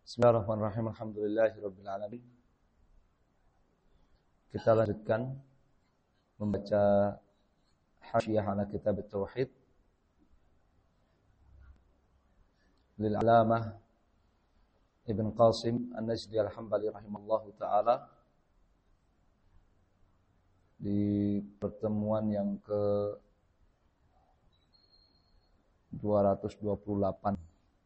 Bismillahirrahmanirrahim. Alhamdulillahirabbil alamin. Kita lanjutkan membaca Hasyiyah ala Kitab At-Tauhid lil Alamah Ibn Qasim An-Najdi Al-Hambali rahimallahu taala di pertemuan yang ke 228.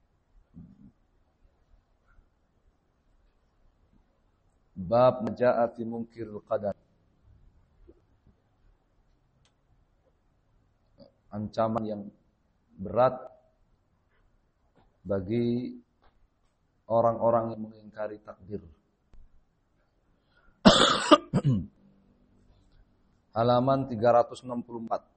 Bab majaa fi munkiril qadar. Ancaman yang berat bagi orang-orang yang mengingkari takdir. Halaman 364.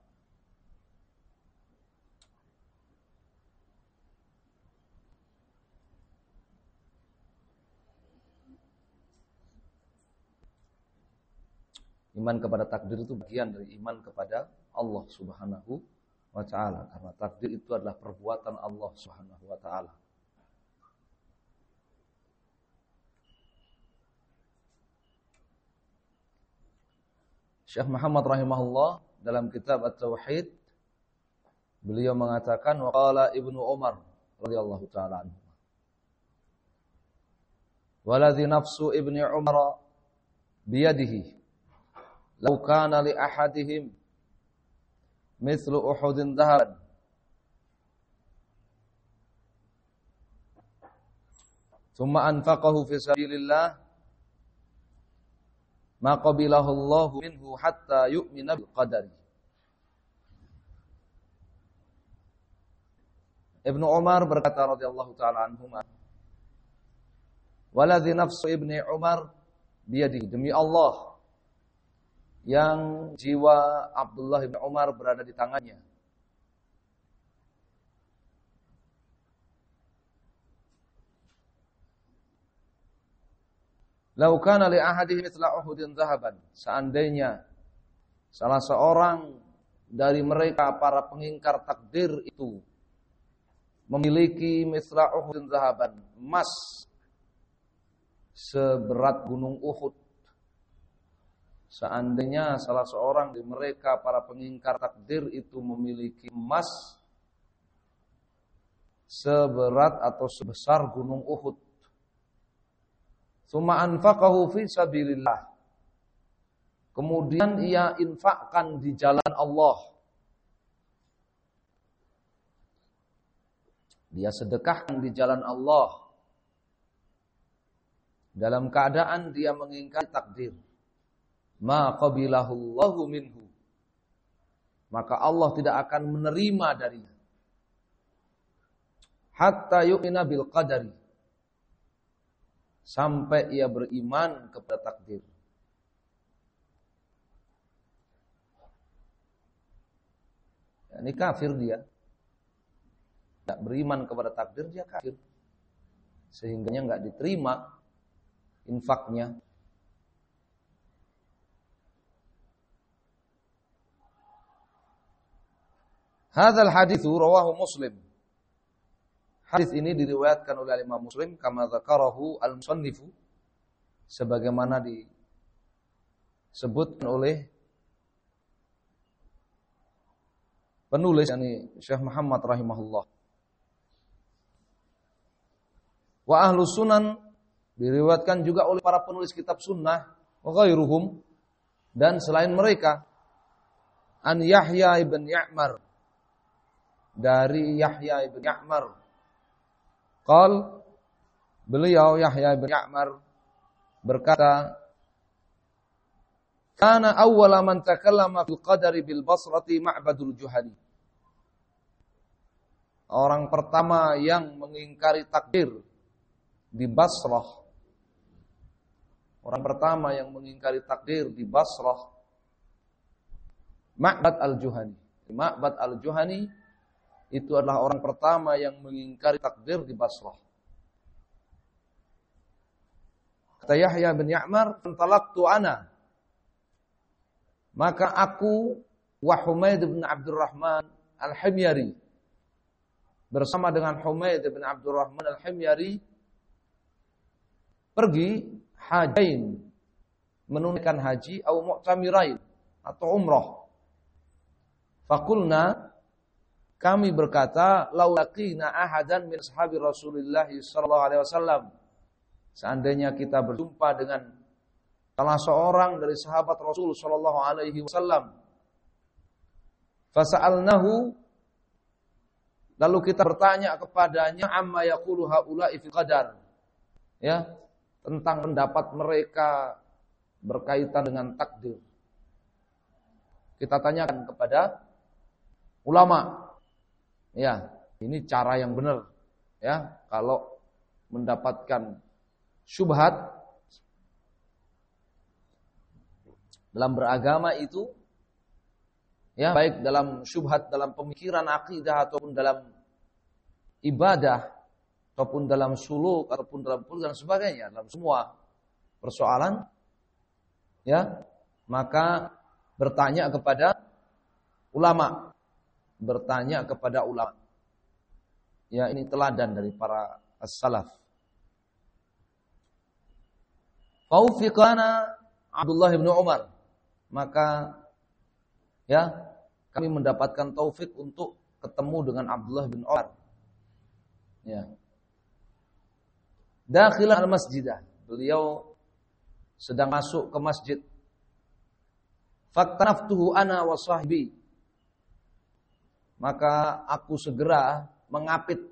Iman kepada takdir itu bagian dari iman kepada Allah Subhanahu wa ta'ala. Karena takdir itu adalah perbuatan Allah Subhanahu wa ta'ala. Syekh Muhammad rahimahullah dalam kitab At-Tauhid beliau mengatakan wa qala Ibnu Umar radhiyallahu ta'ala anhu. Waladhi nafsu Ibni Umar biyadihi law kana li ahadihim mithlu Uhudin dhahaban thumma anfaqahu fi sabilillah ma qabilahu Allahu minhu hatta yu'mina bil qadari. Ibnu Umar berkata radhiyallahu taala anhuma, waladhi nafsu Ibni Umar biyadihi, demi Allah yang jiwa Abdullah bin Umar berada di tangannya. Lau kana li ahadihi mithla Uhudin dhahaban, seandainya salah seorang dari mereka para pengingkar takdir itu memiliki mithla Uhudin dhahaban, emas seberat gunung Uhud. Seandainya salah seorang di mereka para pengingkar takdir itu memiliki emas seberat atau sebesar gunung Uhud, tsumma anfaqahu fi sabilillah, kemudian ia infakkan di jalan Allah, dia sedekahkan di jalan Allah dalam keadaan dia mengingkari takdir, ma qabilahu Allahu minhu, maka Allah tidak akan menerima darinya, hatta yu'mina bil qadari, sampai ia beriman kepada takdir. Ini kafir dia. Tidak beriman kepada takdir, dia kafir. Sehingganya enggak diterima infaknya. Hadzal haditsu rawahu Muslim. Hadis ini diriwayatkan oleh Imam Muslim kama dzakarahu al-musannifu, sebagaimana disebutkan oleh penulis yakni Syekh Muhammad rahimahullah. Wa ahlus sunan diriwayatkan juga oleh para penulis kitab sunnah wa ghairuhum, dan selain mereka, an Yahya ibn Ya'mar, dari Yahya ibn Ya'mar, qal, beliau Yahya ibn Ya'mar berkata, kana awwala man takallama fil qadari bil Basrati Ma'badul Juhani, orang pertama yang mengingkari takdir di Basrah, orang pertama yang mengingkari takdir di Basrah, Ma'bad al-Juhani. Ma'bad al-Juhani itu adalah orang pertama yang mengingkari takdir di Basrah. Kata Yahya bin Ya'mar, "Talaqtu ana." Maka aku wa Humaid bin Abdurrahman Al-Himyari bersama dengan Humaid bin Abdurrahman Al-Himyari pergi hajain, menunaikan haji atau mu'tamirain atau umrah. Fakulna, kami berkata, laulaqina ahadan min ashabi Rasulillah sallallahu alaihi wasallam. Seandainya kita berjumpa dengan salah seorang dari sahabat Rasul sallallahu alaihi wasallam, fasa'alnahu, lalu kita bertanya kepadanya amma yaqulu haula'i fil qadar, ya, tentang pendapat mereka berkaitan dengan takdir. Kita tanyakan kepada ulama. Ya, ini cara yang benar. Ya, kalau mendapatkan syubhat dalam beragama itu, ya, baik dalam syubhat dalam pemikiran akidah ataupun dalam ibadah ataupun dalam suluk ataupun dalam dan sebagainya, dalam semua persoalan, ya, maka bertanya kepada ulama. Bertanya kepada ulama. Ya, ini teladan dari para as-salaf. Faufiqana Abdullah bin Umar. Maka, ya, kami mendapatkan taufik untuk ketemu dengan Abdullah bin Umar. Ya. Dakhilan al-masjidah. Beliau sedang masuk ke masjid. Faktanaftuhu ana wa sahbi. Maka aku segera mengapit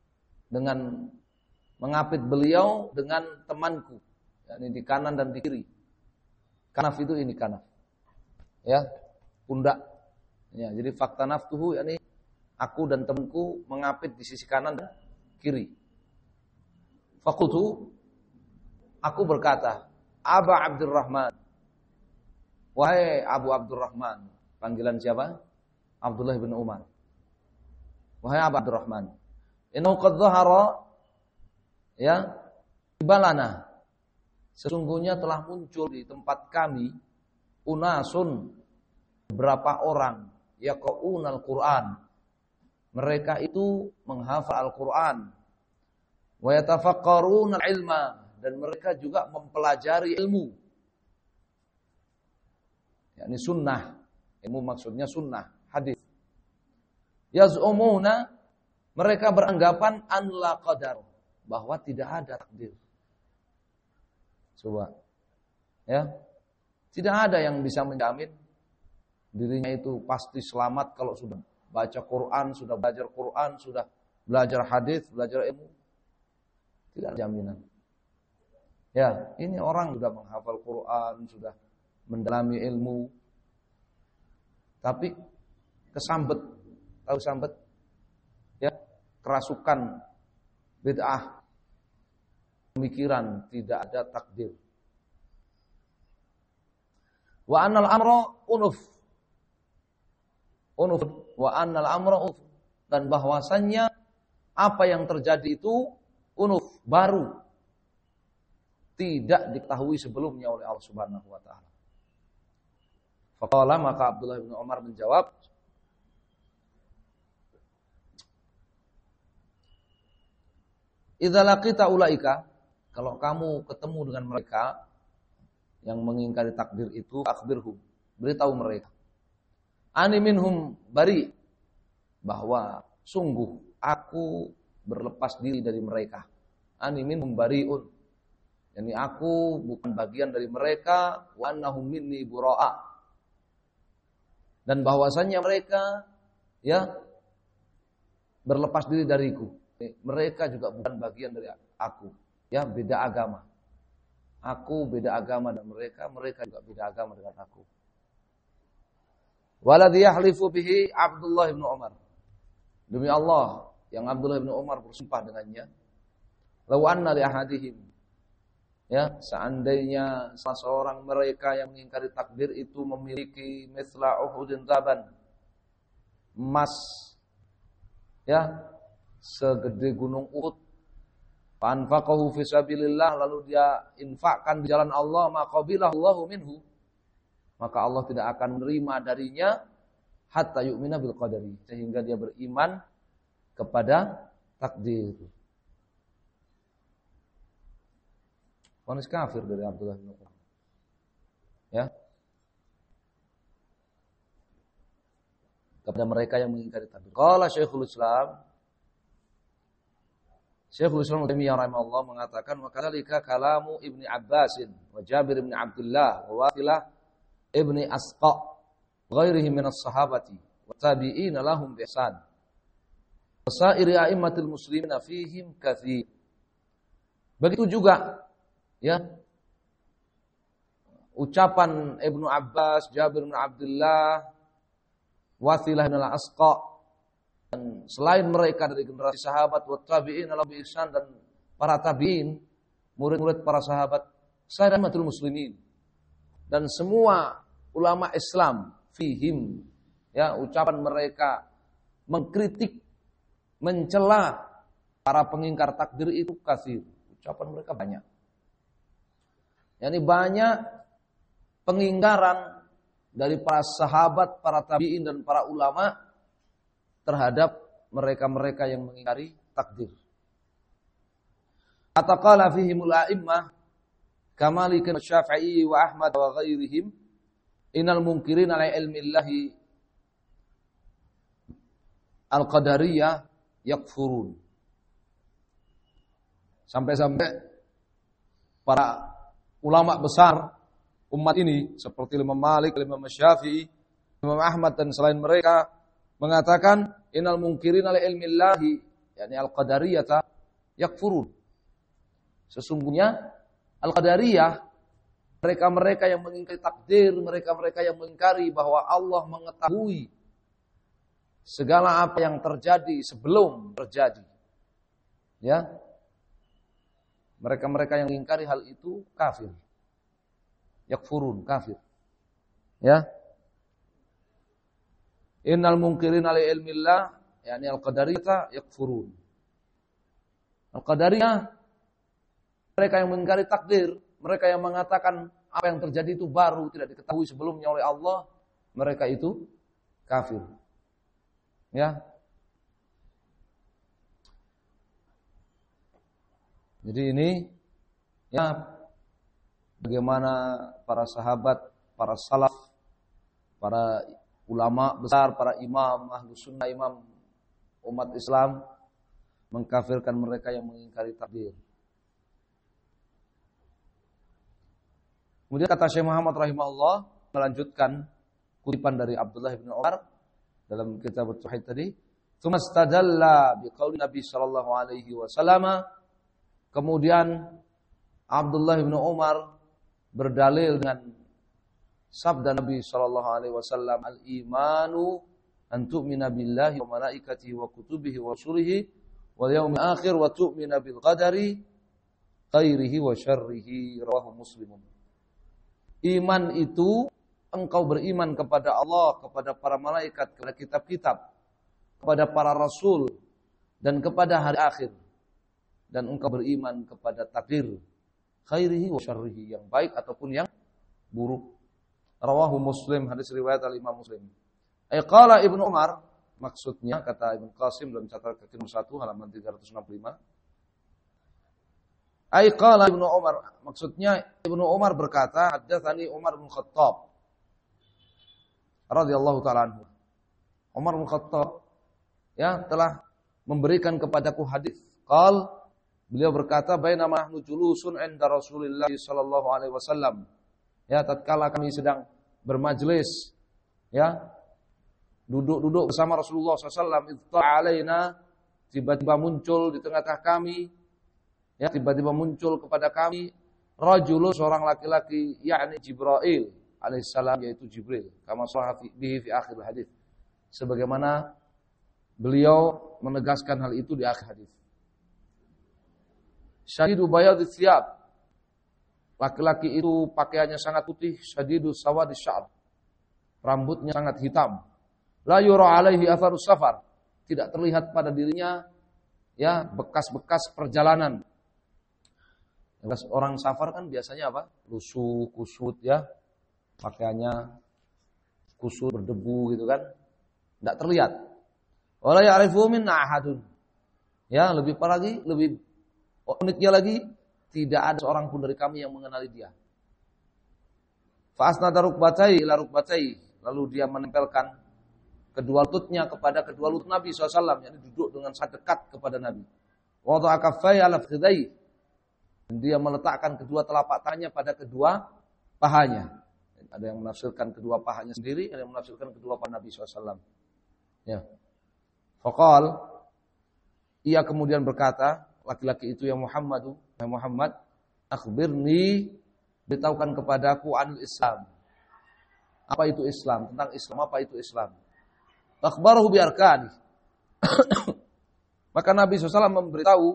beliau dengan temanku, yakni di kanan dan di kiri. Kanaf itu ini kanaf, ya, pundak. Ya, jadi faktanaftuhu, yakni aku dan temanku mengapit di sisi kanan dan kiri. Fakultu, aku berkata, Aba Abdurrahman, wahai Abu Abdurrahman. Panggilan siapa? Abdullah bin Umar. Wahai Abu Abdurrahman, innahu qad dhahara, ya, ibalana, sesungguhnya telah muncul di tempat kami unasun, beberapa orang, yaqra'unal Qur'an, mereka itu menghafal Al-Qur'an, wa yatafaqqaruna al-ilma, dan mereka juga mempelajari ilmu, yakni sunnah. Ilmu maksudnya sunnah, hadis. Yaz'umuna, mereka beranggapan an la qadar, bahwa tidak ada takdir. Coba, ya, tidak ada yang bisa menjamin dirinya itu pasti selamat kalau sudah baca Quran, sudah belajar Quran, sudah belajar hadis, belajar ilmu. Tidak ada jaminan. Ya, ini orang sudah menghafal Quran, sudah mendalami ilmu, tapi kesambet, tahu sambet? Ya, kerasukan, bid'ah, pemikiran, tidak ada takdir. Wa annal amra unuf. Unuf wa annal amra unuf, dan bahwasannya apa yang terjadi itu unuf, baru, tidak diketahui sebelumnya oleh Allah Subhanahu wa taala. Faqala, maka Abdullah bin Umar menjawab, idza laqita ulaika, kalau kamu ketemu dengan mereka yang mengingkari takdir itu, akhbirhum, beritahu mereka, ani minhum bari, bahwa sungguh aku berlepas diri dari mereka. Ani minhum bariun, yani aku bukan bagian dari mereka, wa annahum minni bura'a, dan bahwasannya mereka, ya, berlepas diri dariku. Mereka juga bukan bagian dari aku. Ya, beda agama. Aku beda agama dan mereka juga beda agama dengan aku. Waladhi yahlifu bihi Abdullah bin Umar. Demi Allah, yang Abdullah bin Umar bersumpah dengannya. Law anna li ahadihim, ya, seandainya salah seorang mereka yang mengingkari takdir itu memiliki mithla Uhudin zaban, emas, ya, segede gunung Uhud, fanfaqahu fi sabilillah, lalu dia infakkan di jalan Allah, maqabilahu Allahu minhu, maka Allah tidak akan menerima darinya hatta yu'mina bil qadari, sehingga dia beriman kepada takdir. vonis kafir dari Abdullah bin Umar. Ya. Kepada mereka yang mengingkari takdir. Qala Syekhul Islam Taimiyah rahimahullah mengatakan wa kadzalika kalamu Ibnu Abbasin wa Jabir bin Abdullah wa Wathilah ibni Asqa ghairihi minas sahabati wa tabi'ina lahum bi ihsan. Wasairi a'immatil muslimina fihim katsir. Begitu juga ya ucapan Ibnu Abbas, Jabir bin Abdullah, Wathilah bin Asqa dan selain mereka dari generasi sahabat wa tabi'in lahum bi ihsan dan para tabi'in, murid-murid para sahabat, sahabatul muslimin dan semua ulama Islam fihim ya ucapan mereka mengkritik mencela para pengingkar takdir itu katsir. Ucapan mereka banyak. Yani banyak pengingkaran dari para sahabat, para tabi'in dan para ulama terhadap mereka-mereka yang mengingkari takdir. Ataqala fihimul a'immah kama Malik Syafi'i wa Ahmad wa ghairihim innal munkirin ala ilmillahi al-qadariyah yakfurun. Sampai-sampai para ulama besar umat ini seperti Imam Malik, Imam Syafi'i, Imam Ahmad dan selain mereka mengatakan innal munkirin ala ilmillahi yakni al-qadariyata yakfurun. Sesungguhnya al-qadariyah mereka-mereka yang mengingkari takdir, mereka-mereka yang mengingkari bahwa Allah mengetahui segala apa yang terjadi sebelum terjadi. Ya. Mereka-mereka yang mengingkari hal itu kafir. Yakfurun, kafir. Ya. Innal munkirin ala ilmillah, yakni al-qadariyah yakfurun. Al-qadariyah mereka yang mengingkari takdir, mereka yang mengatakan apa yang terjadi itu baru, tidak diketahui sebelumnya oleh Allah, mereka itu kafir. Ya. Jadi ini ya bagaimana para sahabat, para salaf, para ulama besar, para imam ahlus sunnah, imam umat Islam mengkafirkan mereka yang mengingkari takdir. Kemudian kata Syekh Muhammad rahimahullah melanjutkan kutipan dari Abdullah bin Umar dalam kitab Tauhid tadi, "Tsumastadalla biqauli Nabi sallallahu alaihi wasallam." Kemudian Abdullah bin Umar berdalil dengan sabda Nabi sallallahu alaihi wasallam, "Al-imanu an tu'mina billahi wa malaikatihi wa kutubihi wa rusulihi wal yaumil akhir wa tu'mina bil qadari khairihi wa syarrihi." Rawahu Muslim. Iman itu engkau beriman kepada Allah, kepada para malaikat, kepada kitab-kitab, kepada para rasul dan kepada hari akhir. Dan engkau beriman kepada takdir khairihi wa syarrihi, yang baik ataupun yang buruk. Rawahu Muslim, hadis riwayat al-Imam Muslim. Qala Ibnu Umar, maksudnya kata Ibnu Qasim dalam catatan kaki nomor 1 halaman 365. Qala Ibnu Umar, maksudnya Ibnu Umar berkata, haddatsani Umar bin Khattab radhiyallahu taala anhu. Umar bin Khattab ya telah memberikan kepadaku hadis. Beliau berkata, bainama nahnu julusun 'inda Rasulillah sallallahu alaihi wasallam. Ya, tatkala kami sedang bermajlis, ya, duduk bersama Rasulullah sallallahu alaihi wasallam, tiba-tiba muncul di tengah-tengah kami, ya, tiba-tiba muncul kepada kami rajulun, seorang laki-laki, yakni Jibril alaihissalam, yaitu Jibril, kama shahha bihi fi akhir hadis. Sebagaimana beliau menegaskan hal itu di akhir hadis. Syadidu bayadis thiyab. Laki-laki itu pakaiannya sangat putih, syadidu sawadis sya'ar. Rambutnya sangat hitam. La yura alaihi atharus safar. Tidak terlihat pada dirinya ya bekas-bekas perjalanan. Orang safar kan biasanya apa? Lusuh, kusut ya. Pakaiannya kusut, berdebu gitu kan. Tidak terlihat. Wala ya'rifu minna ahadun. Ya, lebih parah lagi, lebih uniknya lagi, tidak ada seorang pun dari kami yang mengenali dia. Fa asnada rukbatai ila rukbatai, lalu dia menempelkan kedua lututnya kepada kedua lutut Nabi SAW, yakni duduk dengan sangat dekat kepada Nabi. Wada'a kaffai ala fakhidai, dan dia meletakkan kedua telapak tangannya pada kedua pahanya. Ada yang menafsirkan kedua pahanya sendiri, ada yang menafsirkan kedua paha Nabi SAW. Ya. Faqal, ia kemudian berkata, laki-laki itu, ya Muhammad, akhbirni, beritahukan kepadaku anil Islam. Apa itu Islam? Tentang Islam, apa itu Islam? Akhbarahu bi arkani. Maka Nabi SAW memberitahu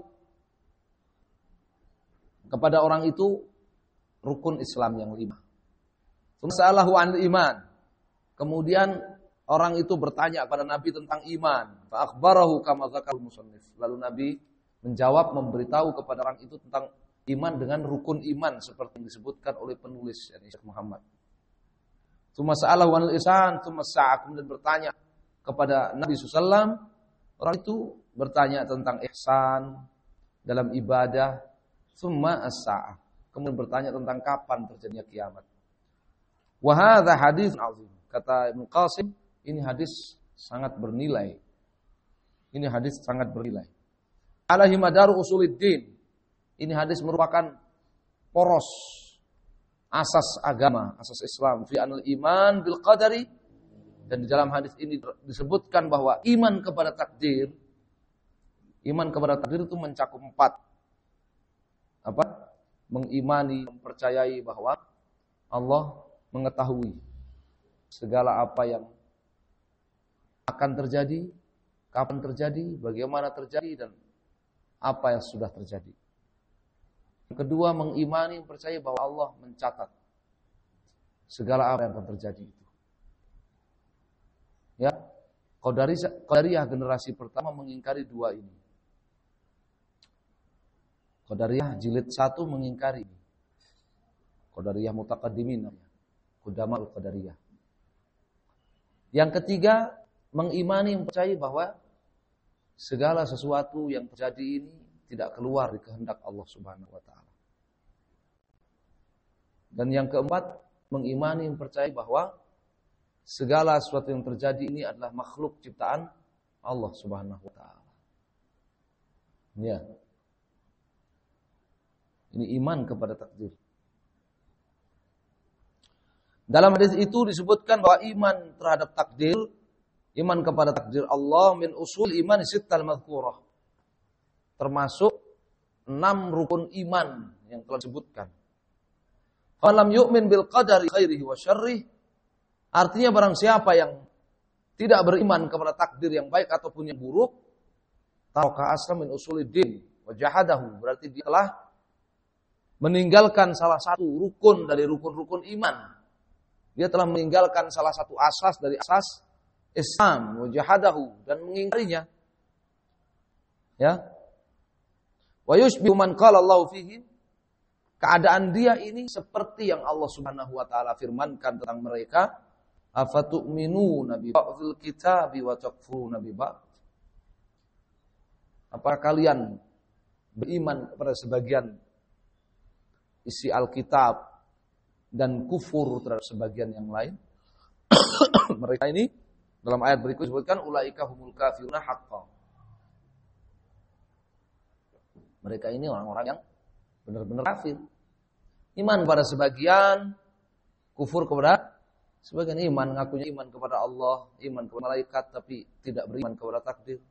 kepada orang itu rukun Islam yang 5. Sa'alahu anil iman. Kemudian orang itu bertanya kepada Nabi tentang iman. Fa akhbarahu kama dzakar musannif. Lalu Nabi menjawab, memberitahu kepada orang itu tentang iman dengan rukun iman seperti yang disebutkan oleh penulis, yakni Syekh Muhammad. Tsumma sa'alahu anil ihsan, tsumma sa'a, kemudian bertanya kepada Nabi SAW. Orang itu bertanya tentang ihsan dalam ibadah, tsumma as-sa'ah, kemudian bertanya tentang kapan terjadinya kiamat. Wa hadza hadits azim. Kata Ibnu Qasim, ini hadis sangat bernilai. Ini hadis sangat bernilai. Alaihi madaru usuluddin. Ini hadis merupakan poros asas agama, asas Islam. Fi anil iman bil qadari. Dan di dalam hadis ini disebutkan bahwa iman kepada takdir itu mencakup 4. Apa? Mengimani, mempercayai bahwa Allah mengetahui segala apa yang akan terjadi, kapan terjadi, bagaimana terjadi, dan apa yang sudah terjadi. Yang kedua, mengimani, mempercayai bahwa Allah mencatat segala apa yang akan terjadi itu. Ya, Qadariyah generasi pertama mengingkari 2 ini. Qadariyah jilid 1 mengingkari. Qadariyah mutaqaddimin namanya. Qudama'ul Qadariyah. Yang ketiga, mengimani, mempercayai bahwa segala sesuatu yang terjadi ini tidak keluar dari kehendak Allah Subhanahu wa taala. Dan yang keempat, mengimani, mempercayai bahwa segala sesuatu yang terjadi ini adalah makhluk ciptaan Allah Subhanahu wa taala. Ya. Ini iman kepada takdir. Dalam hadis itu disebutkan bahwa iman terhadap takdir, iman kepada takdir Allah min usul iman sittal madhkurah. Termasuk 6 rukun iman yang telah disebutkan. Falam yu'min bil qadari khairihi wa syarrihi. Artinya barang siapa yang tidak beriman kepada takdir yang baik ataupun yang buruk, taraka aslam min usuliddin wa jahadahu, berarti dia telah meninggalkan salah satu rukun dari rukun-rukun iman. Dia telah meninggalkan salah satu asas dari asas Islam, wa jahadahu, dan mengingkarinya. Ya. Wa yushbihu man qala Allahu fihi. Keadaan dia ini seperti yang Allah Subhanahu wa taala firmankan tentang mereka. Afatu'minuna bi ba'dil kitabi wa takfuruna bi ba'd. Apakah kalian beriman kepada sebagian isi Alkitab dan kufur terhadap sebagian yang lain? Mereka ini dalam ayat berikut disebutkan ulaika humul kafiruna haqqan. Mereka ini orang-orang yang benar-benar kafir. Iman pada sebagian, kufur kepada sebagian. Iman ngakunya iman kepada Allah, iman kepada malaikat, tapi tidak beriman kepada takdir.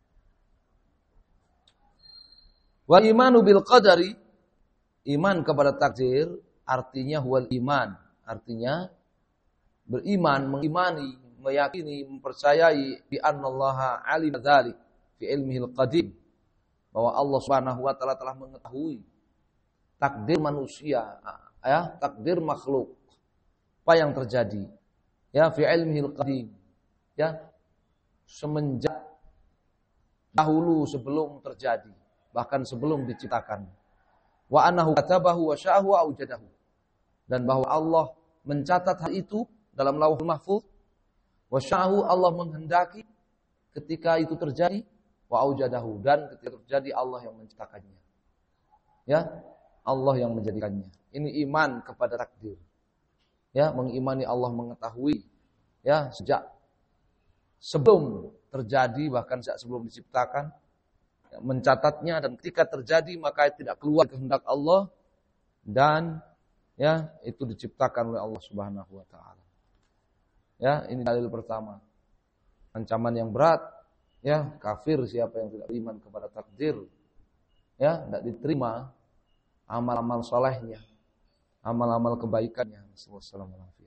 Wa imanu bil qadari, iman kepada takdir artinya huwal iman, artinya beriman, mengimani, meyakini, mempercayai bi annallaha alim dzalik fi ilmihil qadim, bahwa Allah Subhanahu wa taala telah mengetahui takdir manusia, ya, takdir makhluk, apa yang terjadi, ya, fi ilmihil qadim, ya, semenjak dahulu sebelum terjadi, bahkan sebelum diciptakan. Wa annahu katabahu wa sya'ahu wa aujadahu, dan bahwa Allah mencatat hal itu dalam Lauhul Mahfuz. Wa sya'ahu, Allah menghendaki ketika itu terjadi, wa aujadahu, dan ketika terjadi Allah yang menciptakannya. Ya. Allah yang menjadikannya. Ini iman kepada takdir. Ya, mengimani Allah mengetahui ya sejak sebelum terjadi, bahkan sejak sebelum diciptakan, ya, mencatatnya, dan ketika terjadi maka tidak keluar kehendak Allah, dan ya itu diciptakan oleh Allah Subhanahu wa taala. Ya, ini dalil pertama. Ancaman yang berat, ya, kafir siapa yang tidak beriman kepada takdir. Ya, tidak diterima amal-amal solehnya, amal-amal kebaikannya. Wassalamualaikum.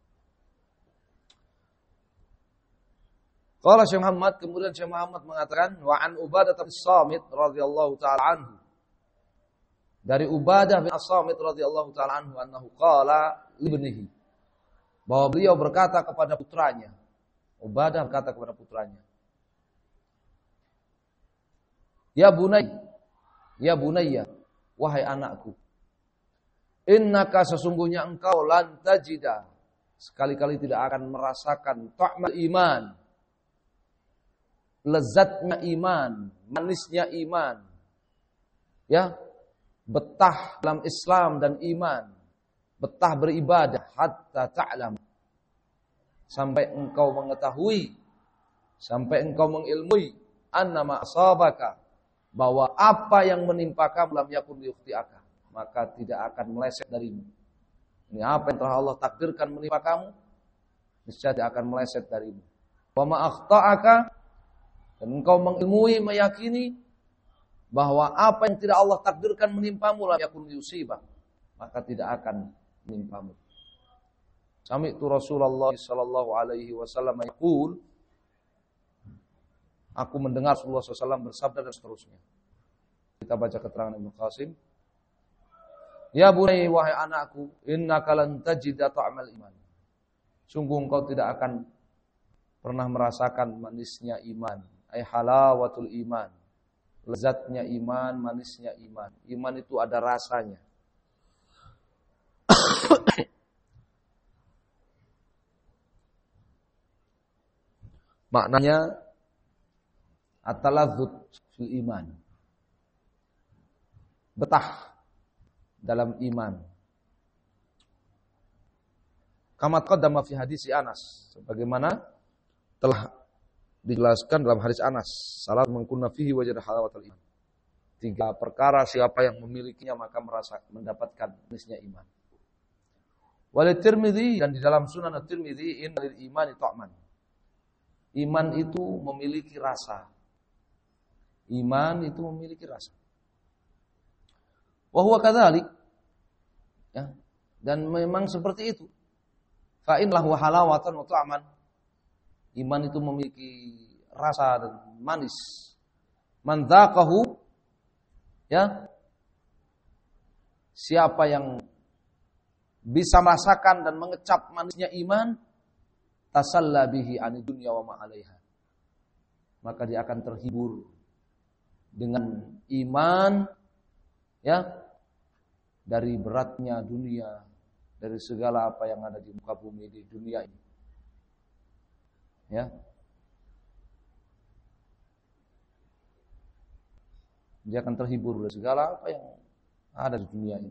Qala Syekh Muhammad, kemudian Syekh Muhammad mengatakan, wa an Ubadah bin Samit radhiyallahu taala anhu. Dari Ubadah bin Samit radhiyallahu taala anhu annahu qala libnihi, bahwa beliau berkata kepada putranya. Ubadah berkata kepada putranya, Ya bunayya, wahai anakku, innaka sesungguhnya engkau lan tajida, sekali-kali tidak akan merasakan ta'mal iman, lezatnya iman, manisnya iman. Ya, betah dalam Islam dan iman, betah beribadah hatta ta'lam, sampai engkau mengetahui, sampai engkau mengilmui annama asabaka, bahwa apa yang menimpa kamu lam yakun liyukhti'aka, maka tidak akan meleset darimu. Ini apa yang telah Allah takdirkan menimpa kamu, niscaya tidak akan meleset darimu. Wa ma akhta'aka, dan engkau mengilmui, meyakini bahwa apa yang tidak Allah takdirkan menimpamu lam yakun liyusibak, maka tidak akan menimpamu. Sami'tu Rasulullah sallallahu alaihi wasallam yaqul, aku mendengar Rasulullah SAW bersabda, dan seterusnya. Kita baca keterangan Ibnu Qasim. Ya bunai, wahai anakku, innaka lan tajida ta'mal iman. Sungguh engkau tidak akan pernah merasakan manisnya iman. Ay halawatul iman. Lezatnya iman, manisnya iman. Iman itu ada rasanya. Maknanya at-taladzuz fil iman. Betah dalam iman. Kama qaddama fi hadis Anas, sebagaimana telah dijelaskan dalam hadis Anas, salat mangkunna fihi wajada halawatul iman. 3 perkara siapa yang memilikinya maka merasa mendapatkan manisnya iman. Walid Tirmidzi, dan di dalam Sunan At-Tirmidzi, innal imani ta'man. Iman itu memiliki rasa. Iman itu memiliki rasa. Wa huwa kadzalik. Ya, dan memang seperti itu. Fa in lahu halawatan wa ta'man. Iman itu memiliki rasa dan manis. Man dzaqahu, ya, siapa yang bisa merasakan dan mengecap manisnya iman, tasalla bihi anid dunya wa ma 'alaiha, maka dia akan terhibur dengan iman, ya, dari beratnya dunia, dari segala apa yang ada di muka bumi di dunia ini. Ya. Dia akan terhibur dari segala apa yang ada di dunia ini.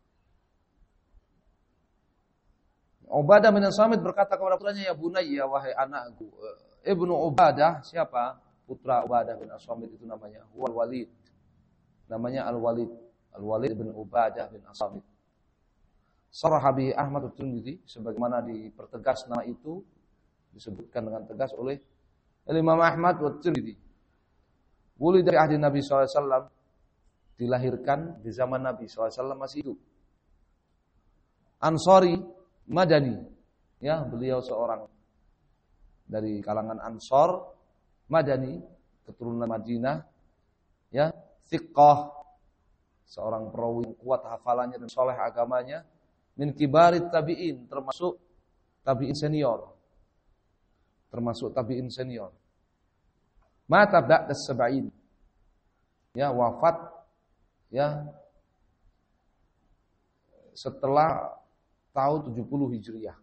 Ubadah bin Samit berkata kepada putranya, ya bunayya, wahai anakku. Ibnu Ubadah, siapa? Putra Ubadah bin Samit itu namanya Walid. Namanya Al-Walid. Al-Walid bin Ubadah bin Samit. Sharah bi Ahmad At-Tirmidzi, sebagaimana dipertegas nama itu disebutkan dengan tegas oleh Imam Ahmad At-Tirmidzi. Wulid dari ahli Nabi SAW, dilahirkan di zaman Nabi SAW masih hidup. Ansari Madani, ya, beliau seorang dari kalangan Ansor Madani, keturunan Madinah, ya, thiqah, seorang perawi yang kuat hafalannya dan soleh agamanya, min kibarit tabi'in, termasuk tabi'in senior. Mata ba'da sab'in, ya, wafat, ya, setelah tahun 70 Hijriah.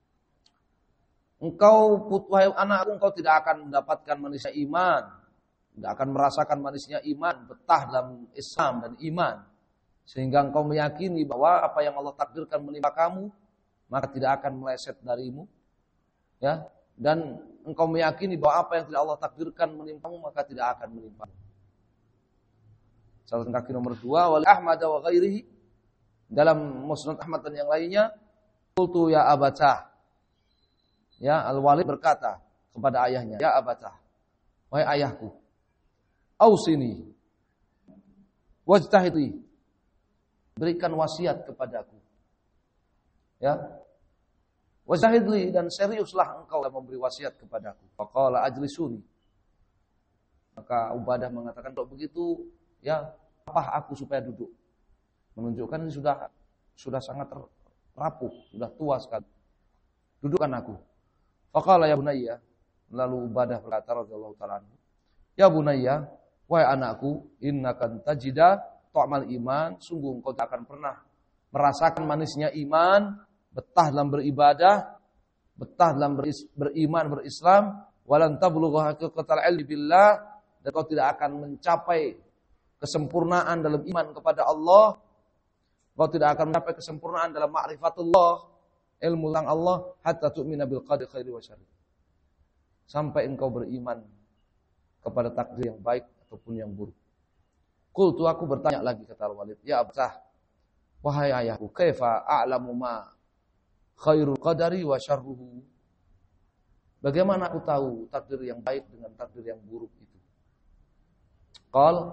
Engkau, wahai anakku, engkau tidak akan mendapatkan manisnya iman, tidak akan merasakan manisnya iman, betah dalam Islam dan iman. Sehingga engkau meyakini bahwa apa yang Allah takdirkan menimpa kamu, maka tidak akan meleset darimu. Ya, dan engkau meyakini bahwa apa yang tidak Allah takdirkan menimpamu, maka tidak akan menimpamu. Catatan kaki nomor 2, wali Ahmad wa ghairihi, dalam Musnad Ahmad dan yang lainnya, qultu ya abatah. Ya, Al-Walid berkata kepada ayahnya, ya abatah, wahai ayahku, ausini wajtahidi, berikan wasiat kepadaku. Ya. Wajtahidli, dan seriuslah engkau memberi wasiat kepadaku. Faqala ajlisuni. Maka Ubadah mengatakan, kalau begitu, ya, apa aku supaya duduk? Menunjukkan ini sudah sangat rapuh, sudah tua sekali. Dudukkan aku. Faqala ya bunayya. Lalu Ubadah berkata radhiyallahu ta'ala, ya bunayya, wahai anakku, innaka tajida ta'mal iman, sungguh engkau tak akan pernah merasakan manisnya iman, betah dalam beribadah, betah dalam beriman, berislam, walan tablugha haqiqatal ilmi billah, dan kau tidak akan mencapai kesempurnaan dalam iman kepada Allah, kau tidak akan mencapai kesempurnaan dalam ma'rifatullah, ilmu tentang Allah, hatta tu'mina bil qadri khairi wa syarri, sampai engkau beriman kepada takdir yang baik ataupun yang buruk. Qultu, aku bertanya lagi, kata Al-Walid, ya abtah, wahai ayahku, kaifa a'lamu ma khairul qadari wa syarruhu, bagaimana aku tahu takdir yang baik dengan takdir yang buruk itu? Qal,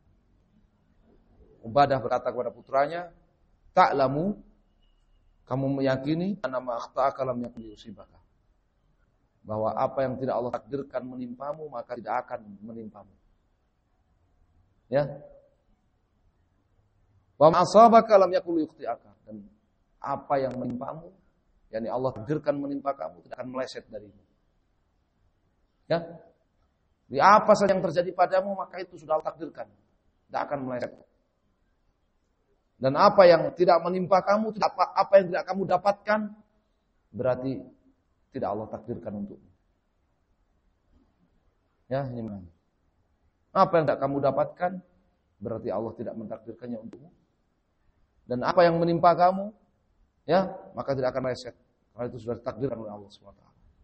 Ubadah berkata kepada putranya, ta'lamu, kamu meyakini anama akhta'aka lam yakun yusibaka, bahwa apa yang tidak Allah takdirkan menimpamu maka tidak akan menimpamu. Ya. Wa ma asabaka lam yakun yukhti'aka, dan apa yang menimpamu, yakni Allah takdirkan menimpa kamu, tidak akan meleset darimu. Ya. Di apa saja yang terjadi padamu maka itu sudah Allah takdirkan, tidak akan meleset. Dan apa yang tidak menimpa kamu, apa yang tidak kamu dapatkan, berarti tidak Allah takdirkan untukmu. Ya, ini mana? Apa yang tidak kamu dapatkan, berarti Allah tidak mentakdirkannya untukmu. Dan apa yang menimpa kamu, ya, maka tidak akan meleset, karena itu sudah ditakdirkan oleh Allah SWT.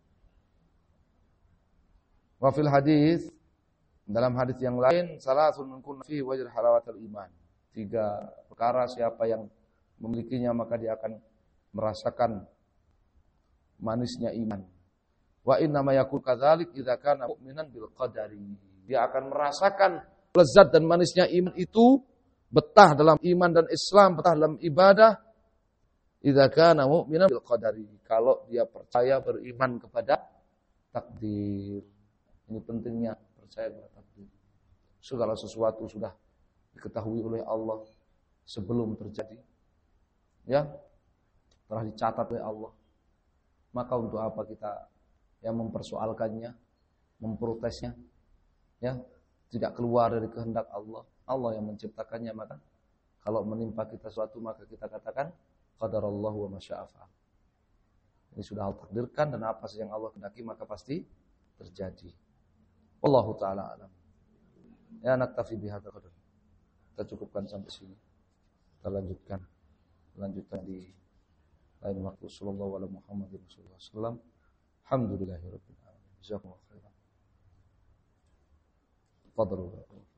Wa fil hadis, dalam hadis yang lain, salasun man kunna fihi wajad halawatul iman. 3 perkara siapa yang memilikinya maka dia akan merasakan manisnya iman. Wa inna ma yakul kadzalik idza kana mu'minan bil qadari. Dia akan merasakan lezat dan manisnya iman itu, betah dalam iman dan Islam, betah dalam ibadah, idza kana mu'minan bil qadari, kalau dia percaya, beriman kepada takdir. Ini pentingnya percaya kepada takdir. Segala sesuatu sudah diketahui oleh Allah sebelum terjadi. Ya, telah dicatat oleh Allah. Maka untuk apa kita yang mempersoalkannya, memprotesnya? Ya, tidak keluar dari kehendak Allah. Allah yang menciptakannya, maka kalau menimpa kita suatu maka kita katakan qadarallahu wa masya'a fa'al. Ini sudah Allah takdirkan, dan apa yang Allah kehendaki maka pasti terjadi. Wallahu taala alam. Ya, naktafi bihadzal qadar. Kita cukupkan sampai sini. Kita lanjutkan di lain waktu. Sallallahu alaihi Muhammadin sallallahu alaihi wasallam. Alhamdulillahirabbil alamin. Jazakumullahu khairan. Fadhlu.